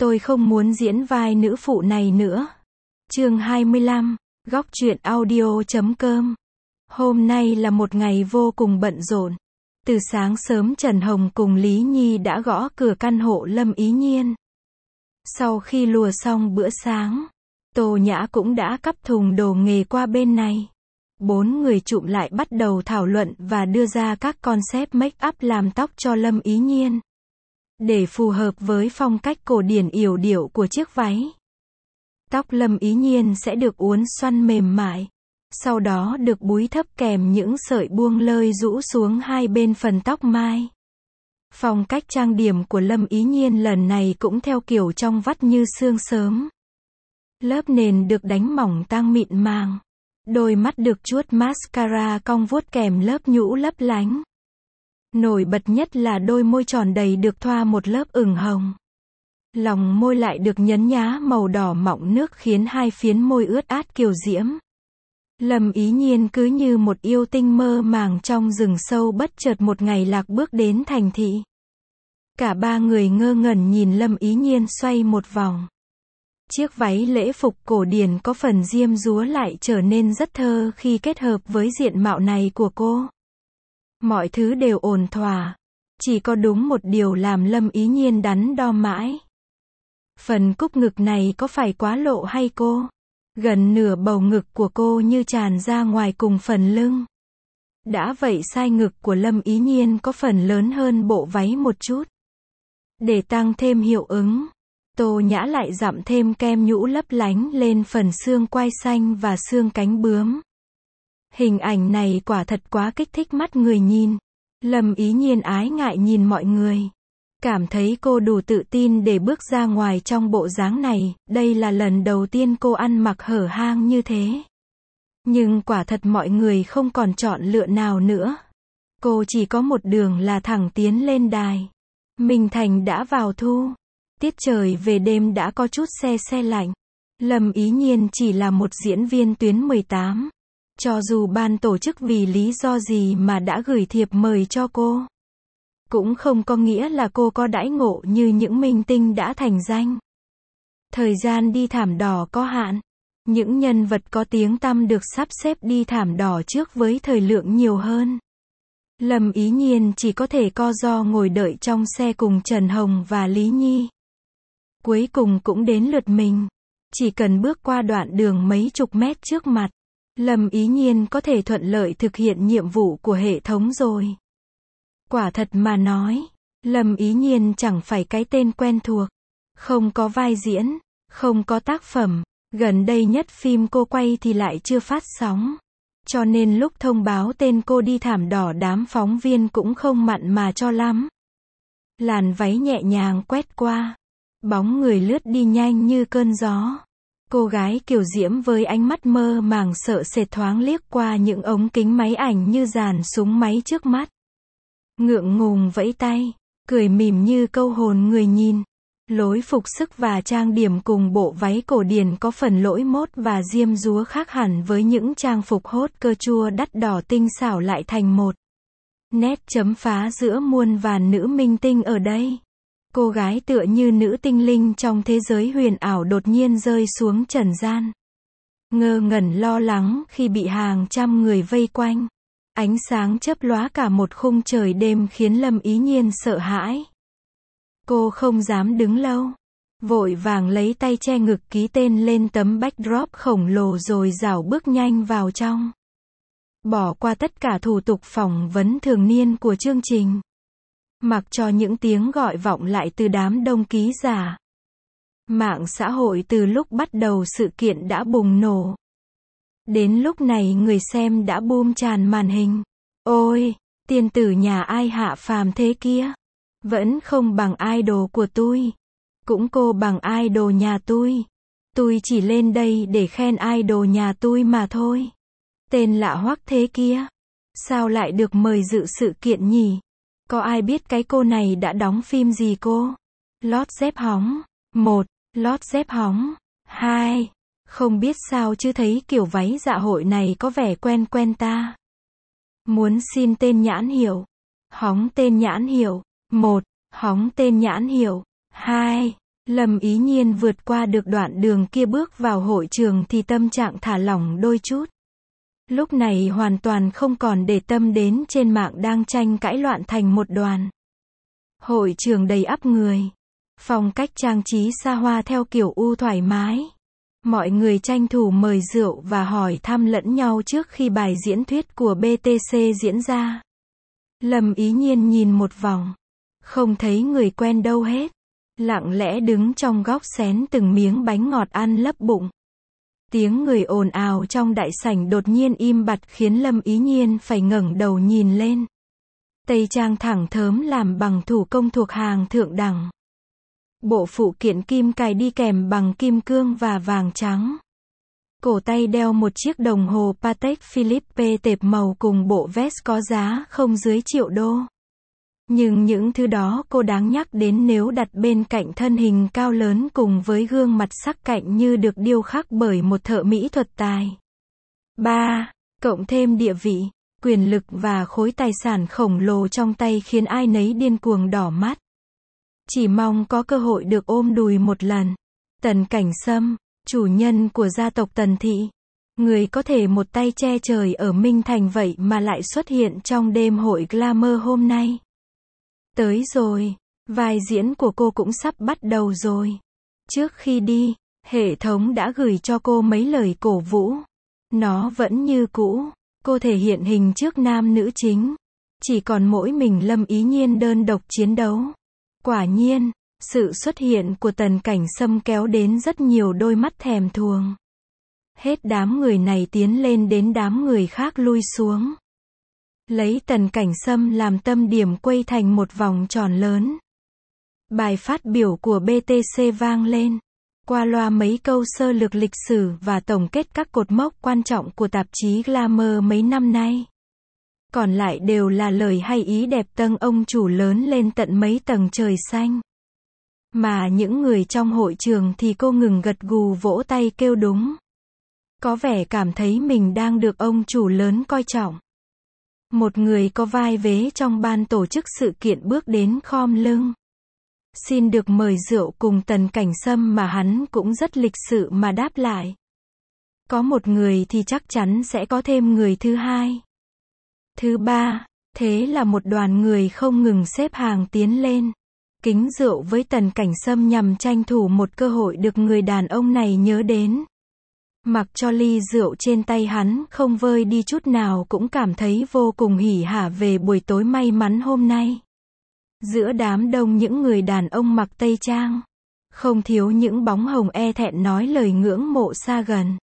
Tôi không muốn diễn vai nữ phụ này nữa. Chương 25, Góc truyện audio.com. Hôm nay là một ngày vô cùng bận rộn. Từ sáng sớm Trần Hồng cùng Lý Nhi đã gõ cửa căn hộ Lâm Ý Nhiên. Sau khi lùa xong bữa sáng, Tô Nhã cũng đã cắp thùng đồ nghề qua bên này. 4 người chụm lại bắt đầu thảo luận và đưa ra các concept make up làm tóc cho Lâm Ý Nhiên, để phù hợp với phong cách cổ điển yểu điệu của chiếc váy. Tóc Lâm Ý Nhiên sẽ được uốn xoăn mềm mại, sau đó được búi thấp kèm những sợi buông lơi rũ xuống hai bên phần tóc mai. Phong cách trang điểm của Lâm Ý Nhiên lần này cũng theo kiểu trong vắt như sương sớm. Lớp nền được đánh mỏng tang mịn màng. Đôi mắt được chuốt mascara cong vuốt kèm lớp nhũ lấp lánh. Nổi bật nhất là đôi môi tròn đầy được thoa một lớp ửng hồng. Lòng môi lại được nhấn nhá màu đỏ mọng nước khiến hai phiến môi ướt át kiều diễm. Lâm Ý Nhiên cứ như một yêu tinh mơ màng trong rừng sâu, bất chợt một ngày lạc bước đến thành thị. Cả ba người ngơ ngẩn nhìn Lâm Ý Nhiên xoay một vòng. Chiếc váy lễ phục cổ điển có phần diêm dúa lại trở nên rất thơ khi kết hợp với diện mạo này của cô. Mọi thứ đều ổn thỏa. Chỉ có đúng một điều làm Lâm Ý Nhiên đắn đo mãi. Phần cúc ngực này có phải quá lộ hay cô? Gần nửa bầu ngực của cô như tràn ra ngoài cùng phần lưng. Đã vậy size ngực của Lâm Ý Nhiên có phần lớn hơn bộ váy một chút. Để tăng thêm hiệu ứng, Tô Nhã lại dặm thêm kem nhũ lấp lánh lên phần xương quai xanh và xương cánh bướm. Hình ảnh này quả thật quá kích thích mắt người nhìn. Lâm Ý Nhiên ái ngại nhìn mọi người. Cảm thấy cô đủ tự tin để bước ra ngoài trong bộ dáng này, đây là lần đầu tiên cô ăn mặc hở hang như thế. Nhưng quả thật mọi người không còn chọn lựa nào nữa. Cô chỉ có một đường là thẳng tiến lên đài. Minh Thành đã vào thu. Tiết trời về đêm đã có chút se lạnh. Lâm Ý Nhiên chỉ là một diễn viên tuyến 18. Cho dù ban tổ chức vì lý do gì mà đã gửi thiệp mời cho cô, cũng không có nghĩa là cô có đãi ngộ như những minh tinh đã thành danh. Thời gian đi thảm đỏ có hạn. Những nhân vật có tiếng tăm được sắp xếp đi thảm đỏ trước với thời lượng nhiều hơn. Lâm Ý Nhiên chỉ có thể co ro ngồi đợi trong xe cùng Trần Hồng và Lý Nhi. Cuối cùng cũng đến lượt mình. Chỉ cần bước qua đoạn đường mấy chục mét trước mặt, Lâm Ý Nhiên có thể thuận lợi thực hiện nhiệm vụ của hệ thống rồi. Quả thật mà nói, Lâm Ý Nhiên chẳng phải cái tên quen thuộc. Không có vai diễn, không có tác phẩm. Gần đây nhất phim cô quay thì lại chưa phát sóng. Cho nên lúc thông báo tên cô đi thảm đỏ, đám phóng viên cũng không mặn mà cho lắm. Làn váy nhẹ nhàng quét qua. Bóng người lướt đi nhanh như cơn gió. Cô gái kiều diễm với ánh mắt mơ màng sợ sệt thoáng liếc qua những ống kính máy ảnh như dàn súng máy trước mắt. Ngượng ngùng vẫy tay, cười mỉm như câu hồn người nhìn. Lối phục sức và trang điểm cùng bộ váy cổ điển có phần lỗi mốt và diêm dúa khác hẳn với những trang phục hốt cơ chua đắt đỏ tinh xảo, lại thành một nét chấm phá giữa muôn vàn nữ minh tinh ở đây. Cô gái tựa như nữ tinh linh trong thế giới huyền ảo đột nhiên rơi xuống trần gian. Ngơ ngẩn lo lắng khi bị hàng trăm người vây quanh. Ánh sáng chớp lóa cả một khung trời đêm khiến Lâm Ý Nhiên sợ hãi. Cô không dám đứng lâu. Vội vàng lấy tay che ngực ký tên lên tấm backdrop khổng lồ rồi rảo bước nhanh vào trong. Bỏ qua tất cả thủ tục phỏng vấn thường niên của chương trình. Mặc cho những tiếng gọi vọng lại từ đám đông ký giả. Mạng xã hội từ lúc bắt đầu sự kiện đã bùng nổ. Đến lúc này người xem đã boom tràn màn hình. Ôi, tiên tử nhà ai hạ phàm thế kia? Vẫn không bằng idol của tôi. Cũng cô bằng idol nhà tôi. Tôi chỉ lên đây để khen idol nhà tôi mà thôi. Tên lạ hoắc thế kia. Sao lại được mời dự sự kiện nhỉ? Có ai biết cái cô này đã đóng phim gì cô? Lót dép hóng. 1. Lót dép hóng. 2. Không biết sao chứ thấy kiểu váy dạ hội này có vẻ quen quen ta. Muốn xin tên nhãn hiệu. Hóng tên nhãn hiệu. 1. Hóng tên nhãn hiệu. 2. Lâm Ý Nhiên vượt qua được đoạn đường kia bước vào hội trường thì tâm trạng thả lỏng đôi chút. Lúc này hoàn toàn không còn để tâm đến trên mạng đang tranh cãi loạn thành một đoàn. Hội trường đầy ắp người. Phong cách trang trí xa hoa theo kiểu U thoải mái. Mọi người tranh thủ mời rượu và hỏi thăm lẫn nhau trước khi bài diễn thuyết của BTC diễn ra. Lâm Ý Nhiên nhìn một vòng. Không thấy người quen đâu hết. Lặng lẽ đứng trong góc xén từng miếng bánh ngọt ăn lấp bụng. Tiếng người ồn ào trong đại sảnh đột nhiên im bặt khiến Lâm Ý Nhiên phải ngẩng đầu nhìn lên. Tây trang thẳng thớm làm bằng thủ công thuộc hàng thượng đẳng. Bộ phụ kiện kim cài đi kèm bằng kim cương và vàng trắng. Cổ tay đeo một chiếc đồng hồ Patek Philippe tệp màu cùng bộ vest có giá không dưới $1.000.000. Nhưng những thứ đó cô đáng nhắc đến nếu đặt bên cạnh thân hình cao lớn cùng với gương mặt sắc cạnh như được điêu khắc bởi một thợ mỹ thuật tài. 3. Cộng thêm địa vị, quyền lực và khối tài sản khổng lồ trong tay khiến ai nấy điên cuồng đỏ mắt. Chỉ mong có cơ hội được ôm đùi một lần. Tần Cảnh Sâm, chủ nhân của gia tộc Tần Thị. Người có thể một tay che trời ở Minh Thành vậy mà lại xuất hiện trong đêm hội glamour hôm nay. Tới rồi, vai diễn của cô cũng sắp bắt đầu rồi. Trước khi đi, hệ thống đã gửi cho cô mấy lời cổ vũ. Nó vẫn như cũ, cô thể hiện hình trước nam nữ chính. Chỉ còn mỗi mình Lâm Ý Nhiên đơn độc chiến đấu. Quả nhiên, sự xuất hiện của Tần Cảnh Sâm kéo đến rất nhiều đôi mắt thèm thuồng. Hết đám người này tiến lên đến đám người khác lui xuống. Lấy Tần Cảnh Sâm làm tâm điểm quay thành một vòng tròn lớn. Bài phát biểu của BTC vang lên. Qua loa mấy câu sơ lược lịch sử và tổng kết các cột mốc quan trọng của tạp chí Glamour mấy năm nay. Còn lại đều là lời hay ý đẹp tâng ông chủ lớn lên tận mấy tầng trời xanh. Mà những người trong hội trường thì cô ngừng gật gù vỗ tay kêu đúng. Có vẻ cảm thấy mình đang được ông chủ lớn coi trọng. Một người có vai vế trong ban tổ chức sự kiện bước đến khom lưng. Xin được mời rượu cùng Tần Cảnh Sâm mà hắn cũng rất lịch sự mà đáp lại. Có một người thì chắc chắn sẽ có thêm người thứ hai. Thứ ba, thế là một đoàn người không ngừng xếp hàng tiến lên. Kính rượu với Tần Cảnh Sâm nhằm tranh thủ một cơ hội được người đàn ông này nhớ đến. Mặc cho ly rượu trên tay hắn không vơi đi chút nào cũng cảm thấy vô cùng hỉ hả về buổi tối may mắn hôm nay. Giữa đám đông những người đàn ông mặc tây trang, không thiếu những bóng hồng e thẹn nói lời ngưỡng mộ xa gần.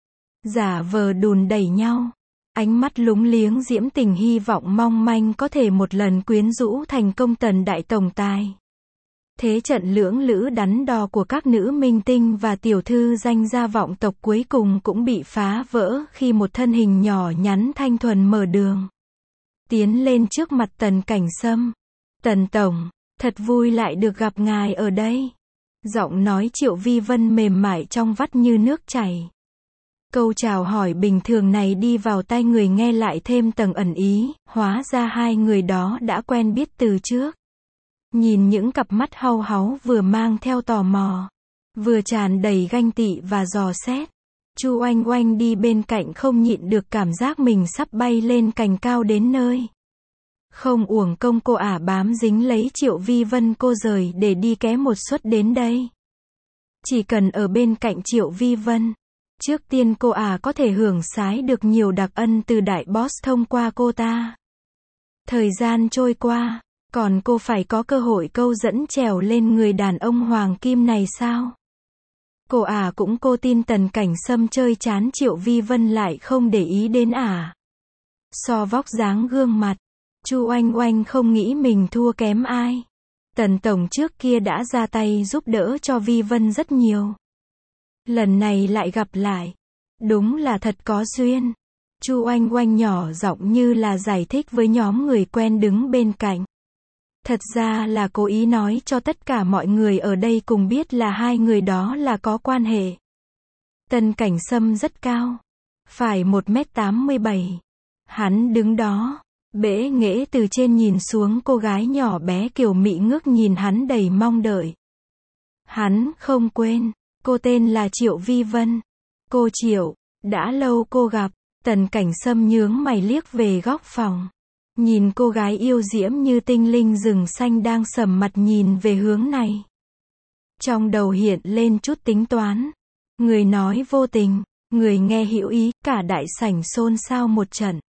Giả vờ đùn đẩy nhau, ánh mắt lúng liếng diễm tình hy vọng mong manh có thể một lần quyến rũ thành công Tần đại tổng tài. Thế trận lưỡng lữ đắn đo của các nữ minh tinh và tiểu thư danh gia vọng tộc cuối cùng cũng bị phá vỡ khi một thân hình nhỏ nhắn thanh thuần mở đường. Tiến lên trước mặt Tần Cảnh Sâm. Tần tổng, thật vui lại được gặp ngài ở đây. Giọng nói Triệu Vi Vân mềm mại trong vắt như nước chảy. Câu chào hỏi bình thường này đi vào tai người nghe lại thêm tầng ẩn ý, hóa ra hai người đó đã quen biết từ trước. Nhìn những cặp mắt hau háu vừa mang theo tò mò, vừa tràn đầy ganh tị và dò xét. Chu Oanh Oanh đi bên cạnh không nhịn được cảm giác mình sắp bay lên cành cao đến nơi. Không uổng công cô ả bám dính lấy Triệu Vi Vân cô rời để đi ké một suất đến đây. Chỉ cần ở bên cạnh Triệu Vi Vân, trước tiên cô ả có thể hưởng sái được nhiều đặc ân từ đại boss thông qua cô ta. Thời gian trôi qua, còn cô phải có cơ hội câu dẫn trèo lên người đàn ông hoàng kim này sao? Cô ả cũng cô tin Tần Cảnh Sâm chơi chán Triệu Vi Vân lại không để ý đến ả. So vóc dáng gương mặt, Chu Oanh Oanh không nghĩ mình thua kém ai. Tần tổng trước kia đã ra tay giúp đỡ cho Vi Vân rất nhiều. Lần này lại gặp lại. Đúng là thật có duyên. Chu Oanh Oanh nhỏ giọng như là giải thích với nhóm người quen đứng bên cạnh. Thật ra là cố ý nói cho tất cả mọi người ở đây cùng biết là hai người đó là có quan hệ. Tần Cảnh Sâm rất cao. Phải 1m87. Hắn đứng đó, bẽ nghễ từ trên nhìn xuống cô gái nhỏ bé kiều mị ngước nhìn hắn đầy mong đợi. Hắn không quên, cô tên là Triệu Vi Vân. Cô Triệu, đã lâu cô gặp. Tần Cảnh Sâm nhướng mày liếc về góc phòng. Nhìn cô gái yêu diễm như tinh linh rừng xanh đang sầm mặt nhìn về hướng này. Trong đầu hiện lên chút tính toán. Người nói vô tình, người nghe hữu ý, cả đại sảnh xôn xao một trận.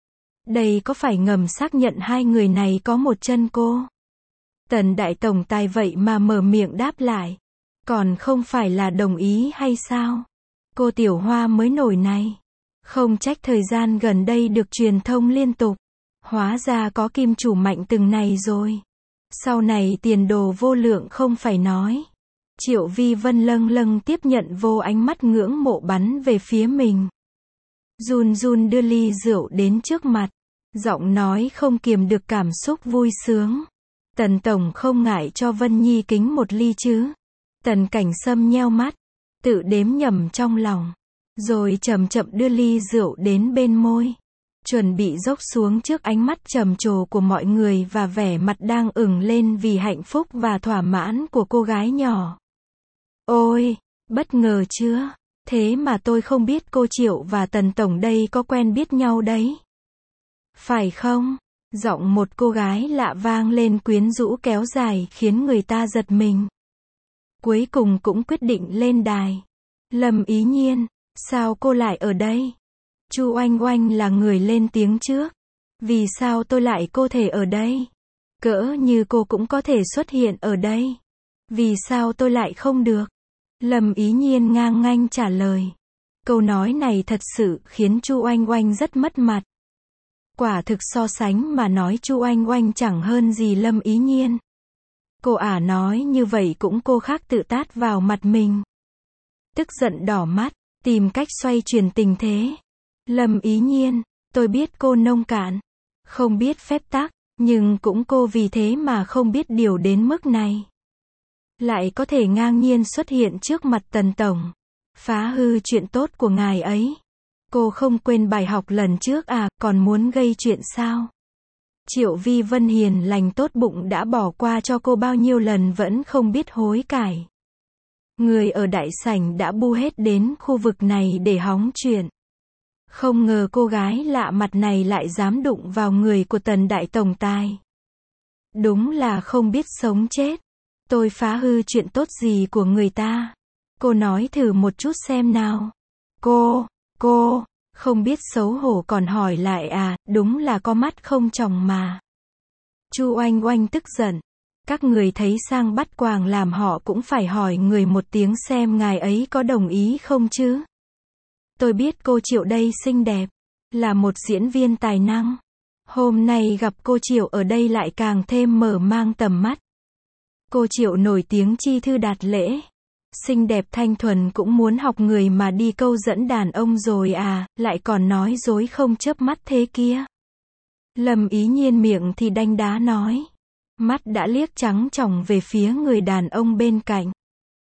Đây có phải ngầm xác nhận hai người này có một chân cô? Tần đại tổng tài vậy mà mở miệng đáp lại. Còn không phải là đồng ý hay sao? Cô tiểu hoa mới nổi này. Không trách thời gian gần đây được truyền thông liên tục. Hóa ra có kim chủ mạnh từng này rồi. Sau này tiền đồ vô lượng không phải nói. Triệu Vi Vân lâng lâng tiếp nhận vô ánh mắt ngưỡng mộ bắn về phía mình. Run run đưa ly rượu đến trước mặt. Giọng nói không kiềm được cảm xúc vui sướng. Tần tổng không ngại cho Vân Nhi kính một ly chứ? Tần Cảnh Sâm nheo mắt, tự đếm nhầm trong lòng. Rồi chậm chậm đưa ly rượu đến bên môi. Chuẩn bị dốc xuống trước ánh mắt trầm trồ của mọi người và vẻ mặt đang ửng lên vì hạnh phúc và thỏa mãn của cô gái nhỏ. Ôi, bất ngờ chưa? Thế mà tôi không biết cô Triệu và Tần tổng đây có quen biết nhau đấy. Phải không? Giọng một cô gái lạ vang lên quyến rũ kéo dài khiến người ta giật mình. Cuối cùng cũng quyết định lên đài. Lâm Ý Nhiên, sao cô lại ở đây? Chu Oanh Oanh là người lên tiếng trước. Vì sao tôi lại có thể ở đây? Cỡ như cô cũng có thể xuất hiện ở đây. Vì sao tôi lại không được? Lâm Ý Nhiên ngang nganh trả lời. Câu nói này thật sự khiến Chu Oanh Oanh rất mất mặt. Quả thực so sánh mà nói Chu Oanh Oanh chẳng hơn gì Lâm Ý Nhiên. Cô ả nói như vậy cũng cô khác tự tát vào mặt mình. Tức giận đỏ mắt, tìm cách xoay chuyển tình thế. Lâm Ý Nhiên, tôi biết cô nông cạn, không biết phép tắc, nhưng cũng cô vì thế mà không biết điều đến mức này. Lại có thể ngang nhiên xuất hiện trước mặt Tần tổng, phá hư chuyện tốt của ngài ấy. Cô không quên bài học lần trước à, còn muốn gây chuyện sao? Triệu Vi Vân hiền lành tốt bụng đã bỏ qua cho cô bao nhiêu lần vẫn không biết hối cải. Người ở đại sảnh đã bu hết đến khu vực này để hóng chuyện. Không ngờ cô gái lạ mặt này lại dám đụng vào người của Tần đại tổng tài. Đúng là không biết sống chết. Tôi phá hư chuyện tốt gì của người ta? Cô nói thử một chút xem nào. Cô, không biết xấu hổ còn hỏi lại à, đúng là có mắt không tròng mà. Chu Oanh Oanh tức giận. Các người thấy sang bắt quàng làm họ cũng phải hỏi người một tiếng xem ngài ấy có đồng ý không chứ. Tôi biết cô Triệu đây xinh đẹp, là một diễn viên tài năng. Hôm nay gặp cô Triệu ở đây lại càng thêm mở mang tầm mắt. Cô Triệu nổi tiếng chi thư đạt lễ. Xinh đẹp thanh thuần cũng muốn học người mà đi câu dẫn đàn ông rồi à, lại còn nói dối không chớp mắt thế kia. Lâm Ý Nhiên miệng thì đanh đá nói. Mắt đã liếc trắng tròng về phía người đàn ông bên cạnh.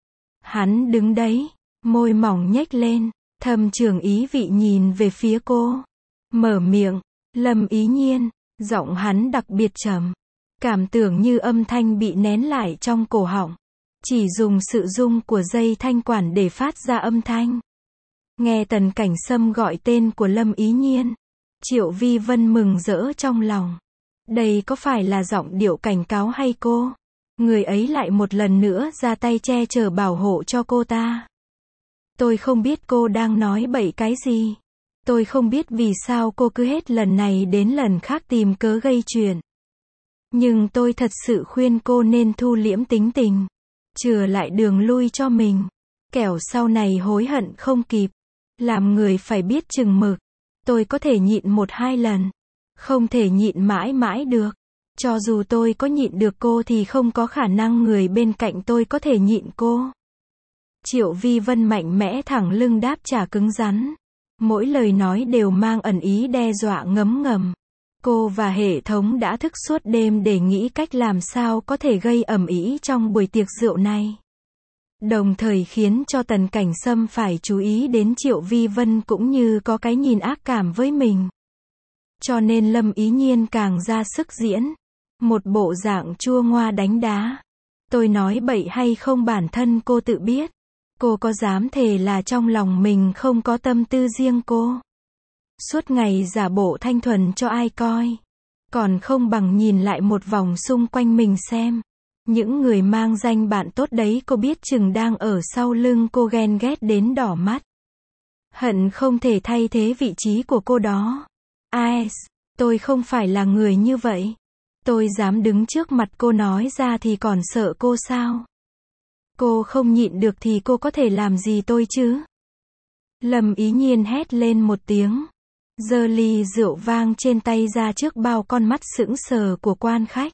Hắn đứng đấy, môi mỏng nhếch lên, thầm trường ý vị nhìn về phía cô. Mở miệng, Lâm Ý Nhiên, giọng hắn đặc biệt trầm. Cảm tưởng như âm thanh bị nén lại trong cổ họng. Chỉ dùng sự rung của dây thanh quản để phát ra âm thanh. Nghe Tần Cảnh Sâm gọi tên của Lâm Ý Nhiên. Triệu Vi Vân mừng rỡ trong lòng. Đây có phải là giọng điệu cảnh cáo hay cô? Người ấy lại một lần nữa ra tay che chở bảo hộ cho cô ta. Tôi không biết cô đang nói bậy cái gì. Tôi không biết vì sao cô cứ hết lần này đến lần khác tìm cớ gây chuyện. Nhưng tôi thật sự khuyên cô nên thu liễm tính tình. Chừa lại đường lui cho mình. Kẻo sau này hối hận không kịp. Làm người phải biết chừng mực. Tôi có thể nhịn 1-2 lần. Không thể nhịn mãi mãi được. Cho dù tôi có nhịn được cô thì không có khả năng người bên cạnh tôi có thể nhịn cô. Triệu Vi Vân mạnh mẽ thẳng lưng đáp trả cứng rắn. Mỗi lời nói đều mang ẩn ý đe dọa ngấm ngầm. Cô và hệ thống đã thức suốt đêm để nghĩ cách làm sao có thể gây ầm ĩ trong buổi tiệc rượu này. Đồng thời khiến cho Tần Cảnh Sâm phải chú ý đến Triệu Vi Vân cũng như có cái nhìn ác cảm với mình. Cho nên Lâm Ý Nhiên càng ra sức diễn. Một bộ dạng chua ngoa đánh đá. Tôi nói bậy hay không bản thân cô tự biết. Cô có dám thề là trong lòng mình không có tâm tư riêng cô? Suốt ngày giả bộ thanh thuần cho ai coi. Còn không bằng nhìn lại một vòng xung quanh mình xem. Những người mang danh bạn tốt đấy cô biết chừng đang ở sau lưng cô ghen ghét đến đỏ mắt. Hận không thể thay thế vị trí của cô đó. Ai, tôi không phải là người như vậy. Tôi dám đứng trước mặt cô nói ra thì còn sợ cô sao? Cô không nhịn được thì cô có thể làm gì tôi chứ? Lâm Ý Nhiên hét lên một tiếng. Giơ ly rượu vang trên tay ra trước bao con mắt sững sờ của quan khách.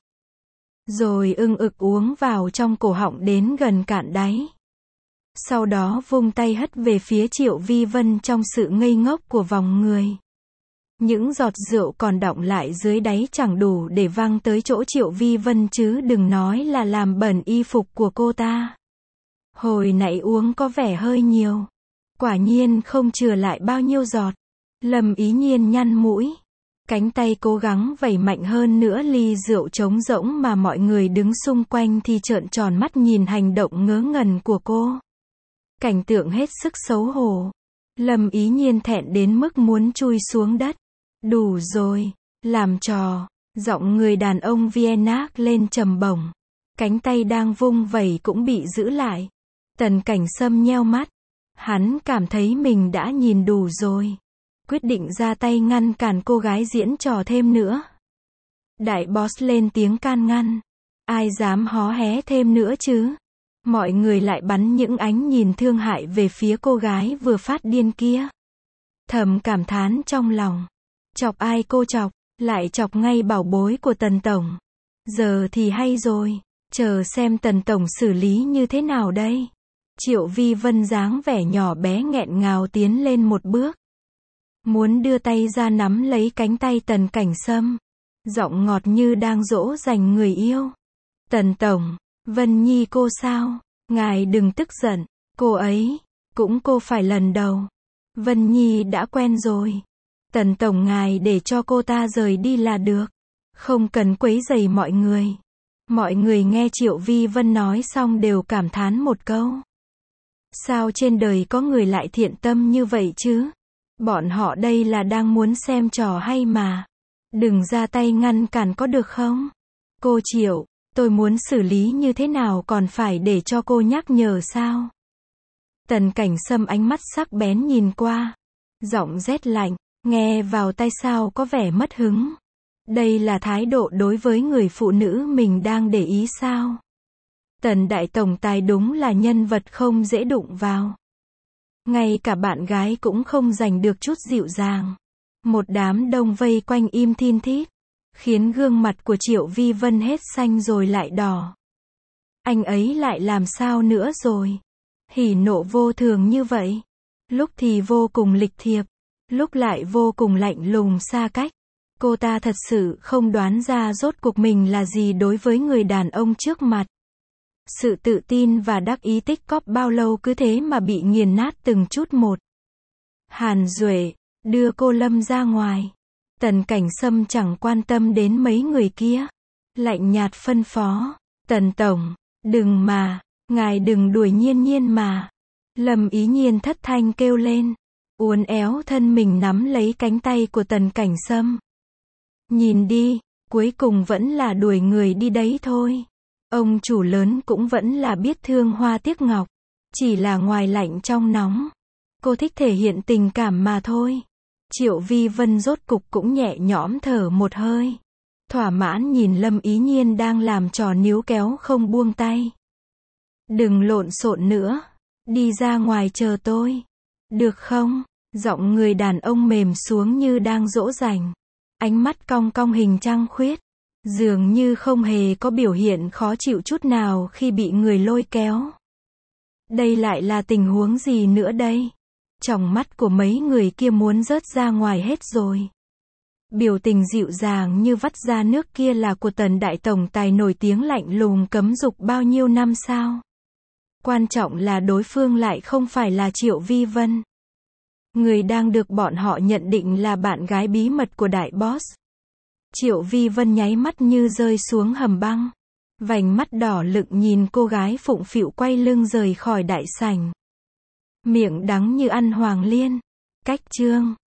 Rồi ưng ực uống vào trong cổ họng đến gần cạn đáy. Sau đó vung tay hất về phía Triệu Vi Vân trong sự ngây ngốc của vòng người. Những giọt rượu còn đọng lại dưới đáy chẳng đủ để văng tới chỗ Triệu Vi Vân chứ đừng nói là làm bẩn y phục của cô ta. Hồi nãy uống có vẻ hơi nhiều. Quả nhiên không chừa lại bao nhiêu giọt. Lâm Ý Nhiên nhăn mũi. Cánh tay cố gắng vẩy mạnh hơn nữa ly rượu trống rỗng mà mọi người đứng xung quanh thì trợn tròn mắt nhìn hành động ngớ ngẩn của cô. Cảnh tượng hết sức xấu hổ. Lâm Ý Nhiên thẹn đến mức muốn chui xuống đất. Đủ rồi, làm trò. Giọng người đàn ông Vienna lên trầm bổng. Cánh tay đang vung vẩy cũng bị giữ lại. Tần Cảnh Sâm nheo mắt. Hắn cảm thấy mình đã nhìn đủ rồi. Quyết định ra tay ngăn cản cô gái diễn trò thêm nữa. Đại boss lên tiếng can ngăn. Ai dám hó hé thêm nữa chứ? Mọi người lại bắn những ánh nhìn thương hại về phía cô gái vừa phát điên kia. Thầm cảm thán trong lòng. Chọc ai cô chọc, lại chọc ngay bảo bối của Tần Tổng. Giờ thì hay rồi, chờ xem Tần Tổng xử lý như thế nào đây. Triệu Vi Vân dáng vẻ nhỏ bé nghẹn ngào tiến lên một bước. Muốn đưa tay ra nắm lấy cánh tay Tần Cảnh Sâm. Giọng ngọt như đang dỗ dành người yêu. Tần Tổng, Vân Nhi cô sao? Ngài đừng tức giận, cô ấy, cũng cô phải lần đầu. Vân Nhi đã quen rồi. Tần Tổng ngài để cho cô ta rời đi là được. Không cần quấy rầy mọi người. Mọi người nghe Triệu Vi Vân nói xong đều cảm thán một câu. Sao trên đời có người lại thiện tâm như vậy chứ? Bọn họ đây là đang muốn xem trò hay mà. Đừng ra tay ngăn cản có được không? Cô Triệu, tôi muốn xử lý như thế nào còn phải để cho cô nhắc nhở sao? Tần Cảnh Sâm ánh mắt sắc bén nhìn qua. Giọng rét lạnh, nghe vào tai sao có vẻ mất hứng. Đây là thái độ đối với người phụ nữ mình đang để ý sao? Tần Đại Tổng Tài đúng là nhân vật không dễ đụng vào. Ngay cả bạn gái cũng không giành được chút dịu dàng. Một đám đông vây quanh im thin thít, khiến gương mặt của Triệu Vi Vân hết xanh rồi lại đỏ. Anh ấy lại làm sao nữa rồi? Hỉ nộ vô thường như vậy. Lúc thì vô cùng lịch thiệp, lúc lại vô cùng lạnh lùng xa cách. Cô ta thật sự không đoán ra rốt cuộc mình là gì đối với người đàn ông trước mặt. Sự tự tin và đắc ý tích cóp bao lâu cứ thế mà bị nghiền nát từng chút một. Hàn Duệ, đưa cô Lâm ra ngoài. Tần Cảnh Sâm chẳng quan tâm đến mấy người kia. Lạnh nhạt phân phó. Tần Tổng, đừng mà, ngài đừng đuổi Nhiên Nhiên mà. Lâm Ý Nhiên thất thanh kêu lên. Uốn éo thân mình nắm lấy cánh tay của Tần Cảnh Sâm. Nhìn đi, cuối cùng vẫn là đuổi người đi đấy thôi. Ông chủ lớn cũng vẫn là biết thương hoa tiếc ngọc. Chỉ là ngoài lạnh trong nóng. Cô thích thể hiện tình cảm mà thôi. Triệu Vi Vân rốt cục cũng nhẹ nhõm thở một hơi. Thỏa mãn nhìn Lâm Ý Nhiên đang làm trò níu kéo không buông tay. Đừng lộn xộn nữa. Đi ra ngoài chờ tôi. Được không? Giọng người đàn ông mềm xuống như đang dỗ dành. Ánh mắt cong cong hình trăng khuyết. Dường như không hề có biểu hiện khó chịu chút nào khi bị người lôi kéo. Đây lại là tình huống gì nữa đây? Tròng mắt của mấy người kia muốn rớt ra ngoài hết rồi. Biểu tình dịu dàng như vắt ra nước kia là của Tần Đại Tổng Tài nổi tiếng lạnh lùng cấm dục bao nhiêu năm sao? Quan trọng là đối phương lại không phải là Triệu Vi Vân. Người đang được bọn họ nhận định là bạn gái bí mật của đại boss. Triệu Vi Vân nháy mắt như rơi xuống hầm băng. Vành mắt đỏ lựng nhìn cô gái phụng phịu quay lưng rời khỏi đại sảnh. Miệng đắng như ăn hoàng liên. Cách chương